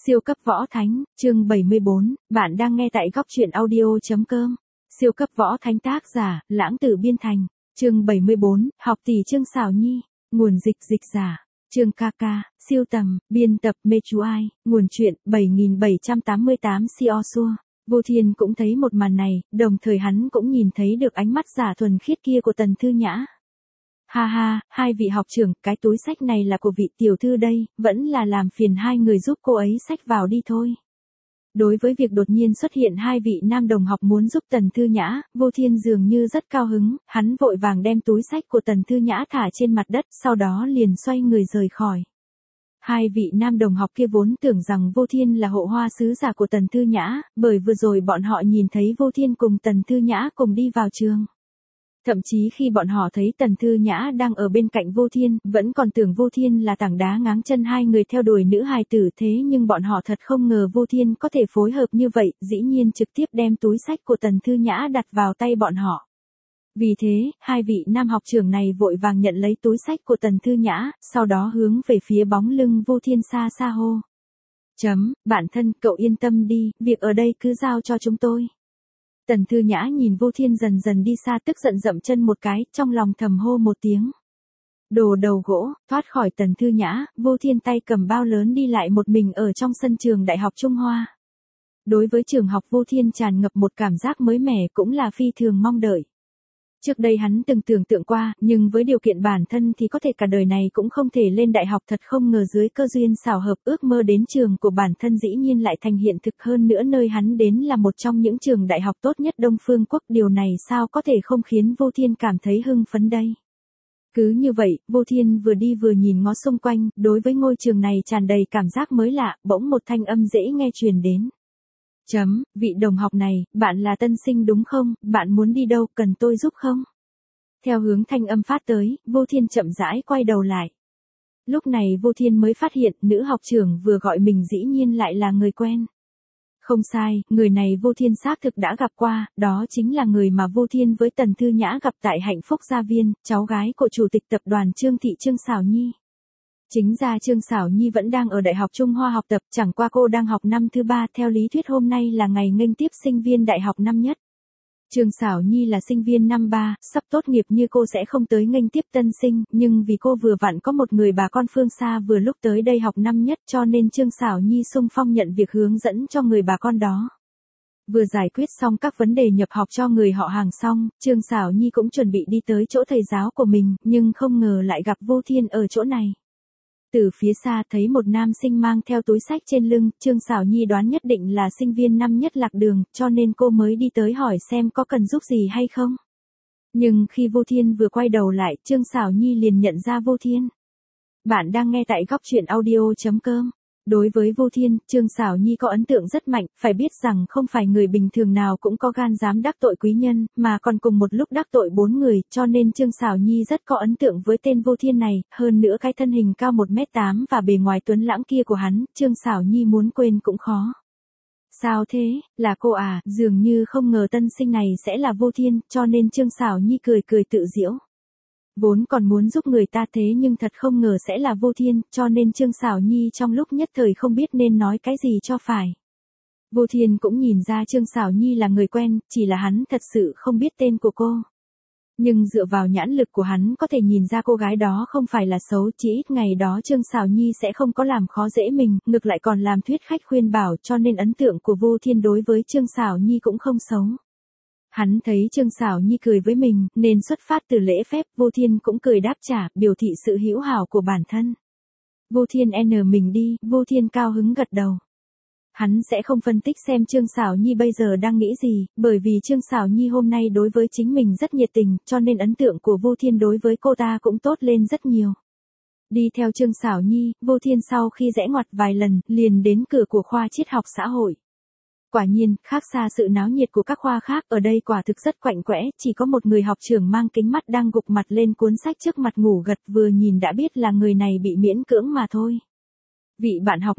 Siêu cấp võ thánh, chương 74, bạn đang nghe tại góc truyện audio.com. Siêu cấp võ thánh tác giả, Lãng Tử biên thành, chương 74, học tỷ Trương Sảo Nhi, nguồn dịch giả, Trương KK, siêu tầm, biên tập Mê Chú Ai, nguồn truyện 7788 Siosua. Vô Thiên cũng thấy một màn này, đồng thời hắn cũng nhìn thấy được ánh mắt giả thuần khiết kia của Tần Thư Nhã. Ha ha, hai vị học trưởng, cái túi sách này là của vị tiểu thư đây, vẫn là làm phiền hai người giúp cô ấy xách vào đi thôi. Đối với việc đột nhiên xuất hiện hai vị nam đồng học muốn giúp Tần Thư Nhã, Vô Thiên dường như rất cao hứng, hắn vội vàng đem túi sách của Tần Thư Nhã thả trên mặt đất, sau đó liền xoay người rời khỏi. Hai vị nam đồng học kia vốn tưởng rằng Vô Thiên là hộ hoa sứ giả của Tần Thư Nhã, bởi vừa rồi bọn họ nhìn thấy Vô Thiên cùng Tần Thư Nhã cùng đi vào trường. Thậm chí khi bọn họ thấy Tần Thư Nhã đang ở bên cạnh Vô Thiên, vẫn còn tưởng Vô Thiên là tảng đá ngáng chân hai người theo đuổi nữ hài tử, thế nhưng bọn họ thật không ngờ Vô Thiên có thể phối hợp như vậy, dĩ nhiên trực tiếp đem túi sách của Tần Thư Nhã đặt vào tay bọn họ. Vì thế, hai vị nam học trưởng này vội vàng nhận lấy túi sách của Tần Thư Nhã, sau đó hướng về phía bóng lưng Vô Thiên xa xa hô. Bạn thân, cậu yên tâm đi, việc ở đây cứ giao cho chúng tôi. Tần Thư Nhã nhìn Vô Thiên dần dần đi xa, tức giận dậm chân một cái, trong lòng thầm hô một tiếng. Đồ đầu gỗ, thoát khỏi Tần Thư Nhã, Vô Thiên tay cầm bao lớn đi lại một mình ở trong sân trường Đại học Trung Hoa. Đối với trường học Vô Thiên tràn ngập một cảm giác mới mẻ, cũng là phi thường mong đợi. Trước đây hắn từng tưởng tượng qua, nhưng với điều kiện bản thân thì có thể cả đời này cũng không thể lên đại học, thật không ngờ dưới cơ duyên xảo hợp ước mơ đến trường của bản thân dĩ nhiên lại thành hiện thực, hơn nữa nơi hắn đến là một trong những trường đại học tốt nhất Đông Phương Quốc, điều này sao có thể không khiến Vô Thiên cảm thấy hưng phấn đây. Cứ như vậy, Vô Thiên vừa đi vừa nhìn ngó xung quanh, đối với ngôi trường này tràn đầy cảm giác mới lạ, bỗng một thanh âm dễ nghe truyền đến. Vị đồng học này, bạn là tân sinh đúng không, bạn muốn đi đâu, cần tôi giúp không? Theo hướng thanh âm phát tới, Vô Thiên chậm rãi quay đầu lại. Lúc này Vô Thiên mới phát hiện, nữ học trưởng vừa gọi mình dĩ nhiên lại là người quen. Không sai, người này Vô Thiên xác thực đã gặp qua, đó chính là người mà Vô Thiên với Tần Thư Nhã gặp tại Hạnh Phúc Gia Viên, cháu gái của chủ tịch tập đoàn Trương Thị Trương Sảo Nhi. Chính ra Trương Sảo Nhi vẫn đang ở Đại học Trung Hoa học tập, chẳng qua cô đang học năm thứ 3, theo lý thuyết hôm nay là ngày nghênh tiếp sinh viên đại học năm nhất. Trương Sảo Nhi là sinh viên năm 3, sắp tốt nghiệp như cô sẽ không tới nghênh tiếp tân sinh, nhưng vì cô vừa vặn có một người bà con phương xa vừa lúc tới đây học năm nhất, cho nên Trương Sảo Nhi xung phong nhận việc hướng dẫn cho người bà con đó. Vừa giải quyết xong các vấn đề nhập học cho người họ hàng xong, Trương Sảo Nhi cũng chuẩn bị đi tới chỗ thầy giáo của mình, nhưng không ngờ lại gặp Vô Thiên ở chỗ này. Từ phía xa thấy một nam sinh mang theo túi sách trên lưng, Trương Sảo Nhi đoán nhất định là sinh viên năm nhất lạc đường, cho nên cô mới đi tới hỏi xem có cần giúp gì hay không. Nhưng khi Vô Thiên vừa quay đầu lại, Trương Sảo Nhi liền nhận ra Vô Thiên. Bạn đang nghe tại góc truyện audio.com. Đối với Vô Thiên, Trương Sảo Nhi có ấn tượng rất mạnh, phải biết rằng không phải người bình thường nào cũng có gan dám đắc tội quý nhân, mà còn cùng một lúc đắc tội 4 người, cho nên Trương Sảo Nhi rất có ấn tượng với tên Vô Thiên này, hơn nữa cái thân hình cao 1m8 và bề ngoài tuấn lãng kia của hắn, Trương Sảo Nhi muốn quên cũng khó. Sao thế, là cô à, dường như không ngờ tân sinh này sẽ là Vô Thiên, cho nên Trương Sảo Nhi cười cười tự giễu. Vốn còn muốn giúp người ta thế nhưng thật không ngờ sẽ là Vô Thiên, cho nên Trương Sảo Nhi trong lúc nhất thời không biết nên nói cái gì cho phải. Vô Thiên cũng nhìn ra Trương Sảo Nhi là người quen, chỉ là hắn thật sự không biết tên của cô. Nhưng dựa vào nhãn lực của hắn có thể nhìn ra cô gái đó không phải là xấu, chỉ ít ngày đó Trương Sảo Nhi sẽ không có làm khó dễ mình, ngược lại còn làm thuyết khách khuyên bảo, cho nên ấn tượng của Vô Thiên đối với Trương Sảo Nhi cũng không xấu. Hắn thấy Trương Sảo Nhi cười với mình, nên xuất phát từ lễ phép, Vô Thiên cũng cười đáp trả, biểu thị sự hữu hảo của bản thân. Vô Thiên mình đi, Vô Thiên cao hứng gật đầu. Hắn sẽ không phân tích xem Trương Sảo Nhi bây giờ đang nghĩ gì, bởi vì Trương Sảo Nhi hôm nay đối với chính mình rất nhiệt tình, cho nên ấn tượng của Vô Thiên đối với cô ta cũng tốt lên rất nhiều. Đi theo Trương Sảo Nhi, Vô Thiên sau khi rẽ ngoặt vài lần, liền đến cửa của khoa triết học xã hội. Quả nhiên, khác xa sự náo nhiệt của các khoa khác, ở đây quả thực rất quạnh quẽ, chỉ có một người học trưởng mang kính mắt đang gục mặt lên cuốn sách trước mặt ngủ gật, vừa nhìn đã biết là người này bị miễn cưỡng mà thôi. Vị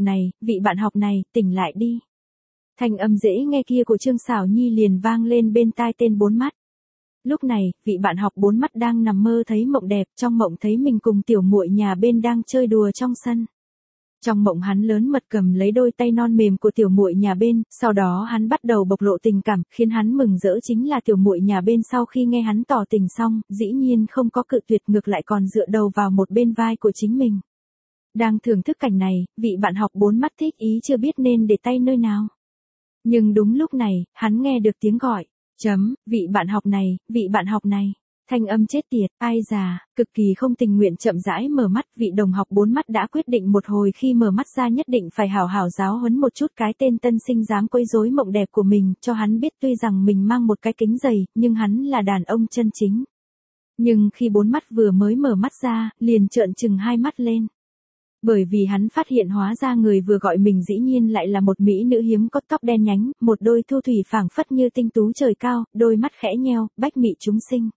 bạn học này, tỉnh lại đi. Thanh âm dễ nghe kia của Trương Sảo Nhi liền vang lên bên tai tên bốn mắt. Lúc này, vị bạn học bốn mắt đang nằm mơ thấy mộng đẹp, trong mộng thấy mình cùng tiểu muội nhà bên đang chơi đùa trong sân. Trong mộng hắn lớn mật cầm lấy đôi tay non mềm của tiểu muội nhà bên, sau đó hắn bắt đầu bộc lộ tình cảm, khiến hắn mừng rỡ chính là tiểu muội nhà bên sau khi nghe hắn tỏ tình xong, dĩ nhiên không có cự tuyệt ngược lại còn dựa đầu vào một bên vai của chính mình. Đang thưởng thức cảnh này, vị bạn học bốn mắt thích ý chưa biết nên để tay nơi nào. Nhưng đúng lúc này, hắn nghe được tiếng gọi, vị bạn học này, vị bạn học này. Thanh âm chết tiệt, ai già, cực kỳ không tình nguyện chậm rãi mở mắt, vị đồng học bốn mắt đã quyết định một hồi khi mở mắt ra nhất định phải hảo hảo giáo huấn một chút cái tên tân sinh dám quấy rối mộng đẹp của mình, cho hắn biết tuy rằng mình mang một cái kính dày, nhưng hắn là đàn ông chân chính. Nhưng khi bốn mắt vừa mới mở mắt ra, liền trợn trừng hai mắt lên. Bởi vì hắn phát hiện hóa ra người vừa gọi mình dĩ nhiên lại là một mỹ nữ hiếm có tóc đen nhánh, một đôi thu thủy phảng phất như tinh tú trời cao, đôi mắt khẽ nheo, bách mị chúng sinh.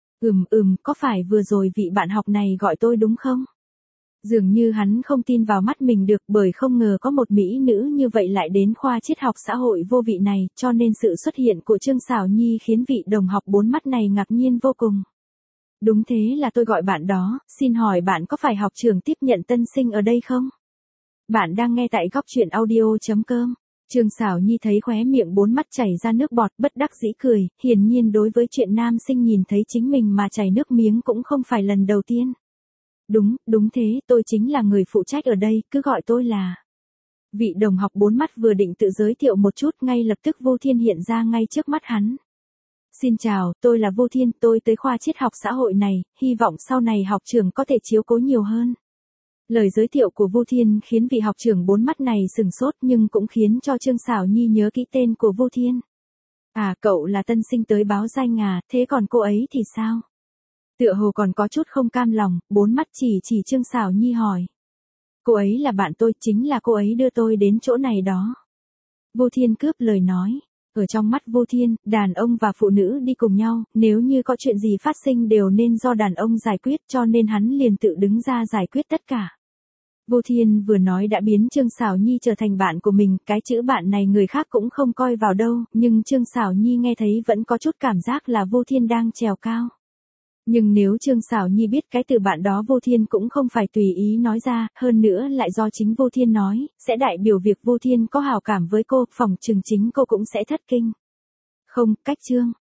Có phải vừa rồi vị bạn học này gọi tôi đúng không? Dường như hắn không tin vào mắt mình được bởi không ngờ có một mỹ nữ như vậy lại đến khoa triết học xã hội vô vị này, cho nên sự xuất hiện của Trương Sảo Nhi khiến vị đồng học bốn mắt này ngạc nhiên vô cùng. Đúng thế là tôi gọi bạn đó, xin hỏi bạn có phải học trường tiếp nhận tân sinh ở đây không? Bạn đang nghe tại góc truyện audio.com. Trương Sảo Nhi thấy khóe miệng bốn mắt chảy ra nước bọt bất đắc dĩ cười, hiển nhiên đối với chuyện nam sinh nhìn thấy chính mình mà chảy nước miếng cũng không phải lần đầu tiên. Đúng thế, tôi chính là người phụ trách ở đây, cứ gọi tôi là. Vị đồng học bốn mắt vừa định tự giới thiệu một chút ngay lập tức Vô Thiên hiện ra ngay trước mắt hắn. Xin chào, tôi là Vô Thiên, tôi tới khoa triết học xã hội này, hy vọng sau này học trường có thể chiếu cố nhiều hơn. Lời giới thiệu của Vô Thiên khiến vị học trưởng bốn mắt này sừng sốt nhưng cũng khiến cho Trương Sảo Nhi nhớ kỹ tên của Vô Thiên. À, cậu là tân sinh tới báo danh à, thế còn cô ấy thì sao? Tựa hồ còn có chút không cam lòng, bốn mắt chỉ Trương Sảo Nhi hỏi. Cô ấy là bạn tôi, chính là cô ấy đưa tôi đến chỗ này đó. Vô Thiên cướp lời nói. Ở trong mắt Vô Thiên, đàn ông và phụ nữ đi cùng nhau, nếu như có chuyện gì phát sinh đều nên do đàn ông giải quyết cho nên hắn liền tự đứng ra giải quyết tất cả. Vô Thiên vừa nói đã biến Trương Sảo Nhi trở thành bạn của mình, cái chữ bạn này người khác cũng không coi vào đâu, nhưng Trương Sảo Nhi nghe thấy vẫn có chút cảm giác là Vô Thiên đang trèo cao. Nhưng nếu Trương Sảo Nhi biết cái từ bạn đó Vô Thiên cũng không phải tùy ý nói ra, hơn nữa lại do chính Vô Thiên nói, sẽ đại biểu việc Vô Thiên có hảo cảm với cô, phỏng chừng chính cô cũng sẽ thất kinh. Không, cách Trương